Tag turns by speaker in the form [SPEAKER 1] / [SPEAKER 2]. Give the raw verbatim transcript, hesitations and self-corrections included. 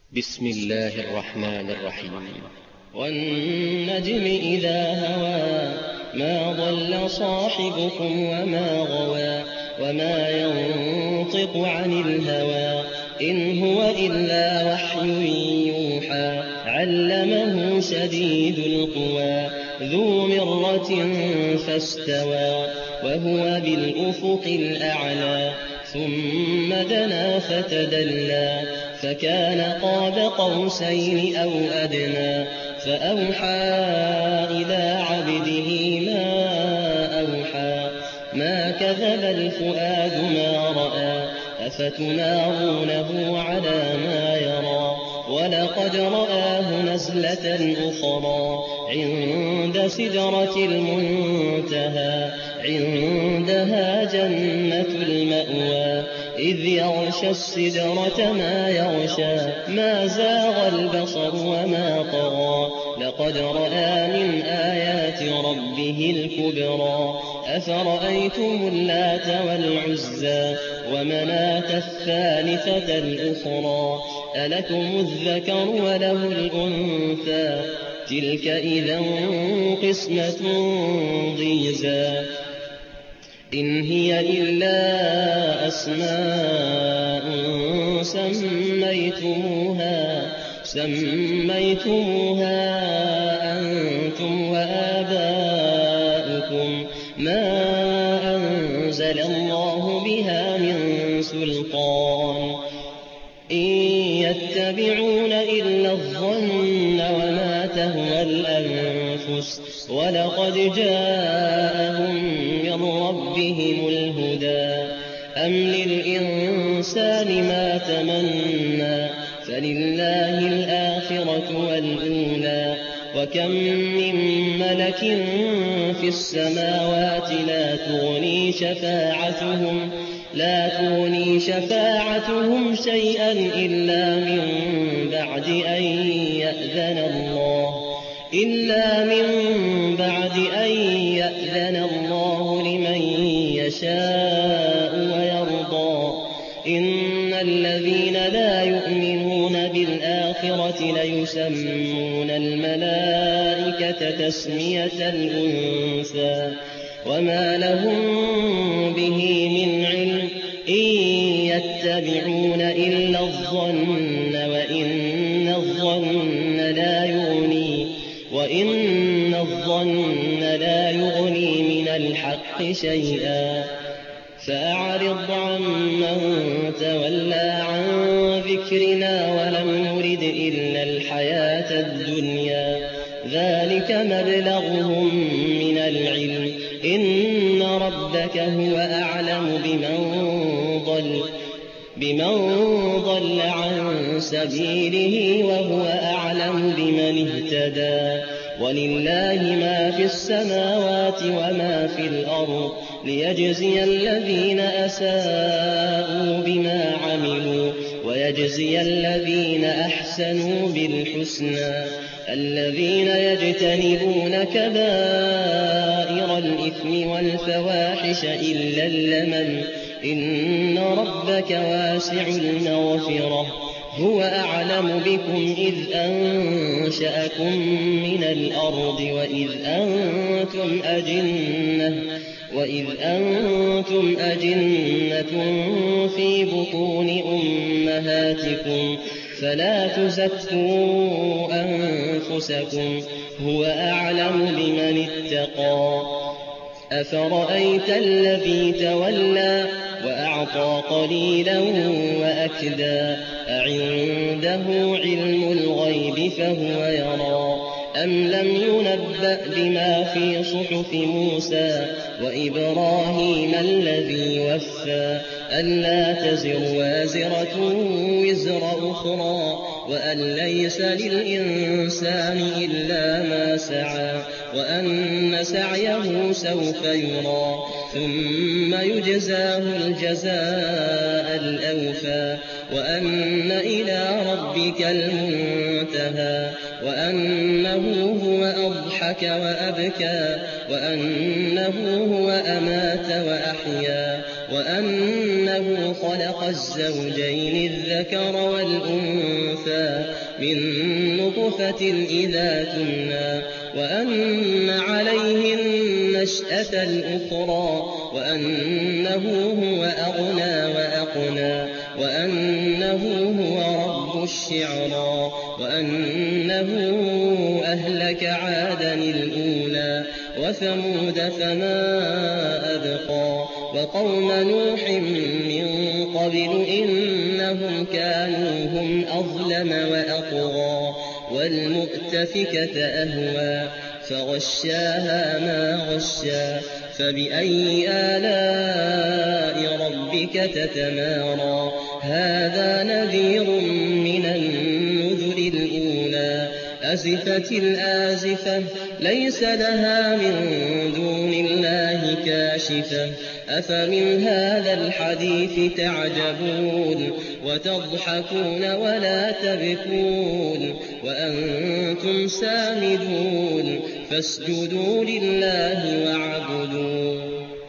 [SPEAKER 1] بسم الله الرحمن الرحيم.
[SPEAKER 2] والنجم إذا هوى ما ضل صاحبكم وما غوى وما ينطق عن الهوى إن هو إلا وحي يوحى علمه شديد القوى ذو مرة فاستوى وهو بالأفق الأعلى ثم دنا فتدلى فكان قاب قوسين أو أدنى فأوحى إلى عبده ما أوحى ما كذب الفؤاد ما رأى أفتمارونه على ما يرى ولقد رآه نزلة أخرى عند سدرة المنتهى عندها جنة المأوى إذ يغشى السدرة ما يغشى ما زاغ البصر وما طغى لقد رأى من آيات ربه الكبرى أفرأيتم اللات والعزى ومناة الثالثة الأخرى ألكم الذكر وله الأنثى تلك إذا قسمة ضيزى إن هي إلا أسماء سميتموها سميتموها أنتم وآباؤكم ما أنزل الله بها من سلطان إن يتبعون إلا الظن وما تهوى الأنفس ولقد جاءهم من ربهم الهدى أم للإنسان ما تمنى فلله الآخرة والأولى وكم من ملك في السماوات لا تغني شفاعتهم لا تغني شفاعتهم شيئا إلا من بعد أن يأذن الله إلا من بعد أن يأذن الله لمن يشاء ويرضى إن الذين لا يؤمنون بالآخرة ليسمون الملائكة تسمية الأنثى وما لهم به من علم إن يتبعون إلا الظن وإن الظن لا يغني وإن الظن لا يغني من الحق شيئا فأعرض عمن تولى عن ذكرنا ولم يرد إلا الحياة الدنيا ذلك مبلغهم من العلم إن ربك هو أعلم بمن ضل بمن ضل عن سبيله وهو أعلم بمن اهتدى ولله ما في السماوات وما في الأرض ليجزي الذين أساءوا بما عملوا ويجزي الذين أحسنوا بالحسنى الذين يجتنبون كبائر الإثم والفواحش إلا اللمم إن ربك واسع المغفرة هو أعلم بكم إذ أنشأكم من الأرض وإذ أنتم أجنة وإذ أنتم أجنة في بطون أمهاتكم فلا تزكوا أنفسكم هو أعلم بمن اتقى أفرأيت الذي تولى وأعطى قليلا وأكدى أعنده علم الغيب فهو يرى أم لم ينبأ بما في صحف موسى وإبراهيم الذي وفى ألا تزر وازرة وزر أخرى وأن ليس للإنسان إلا ما سعى وأن سعيه سوف يرى ثم يجزاه الجزاء الأوفى وأن إلى ربك المنتهى وأنه هو أضحك وأبكى وأنه هو أمات وأحيا وأنه خلق الزوجين الذكر والأنثى من نطفة إذا تمنى وأن عليه النشأة الأخرى وأنه هو أغنى وأقنى وأنه هو رب الشعرى وأنه أهلك عادا الأولى وثمود فما أبقى وقوم نوح من قبل إنهم كانوا هم أظلم وأطغى والمؤتفكة أهوى فغشاها ما غشا فبأي آلاء ربك تتمارى هذا نذير من النذر الأولى أزفت الآزفة ليس لها من دون الله كاشفة أفمن هذا الحديث تعجبون وتضحكون ولا تبكون وأنتم سامدون فاسجدوا لله واعبدوا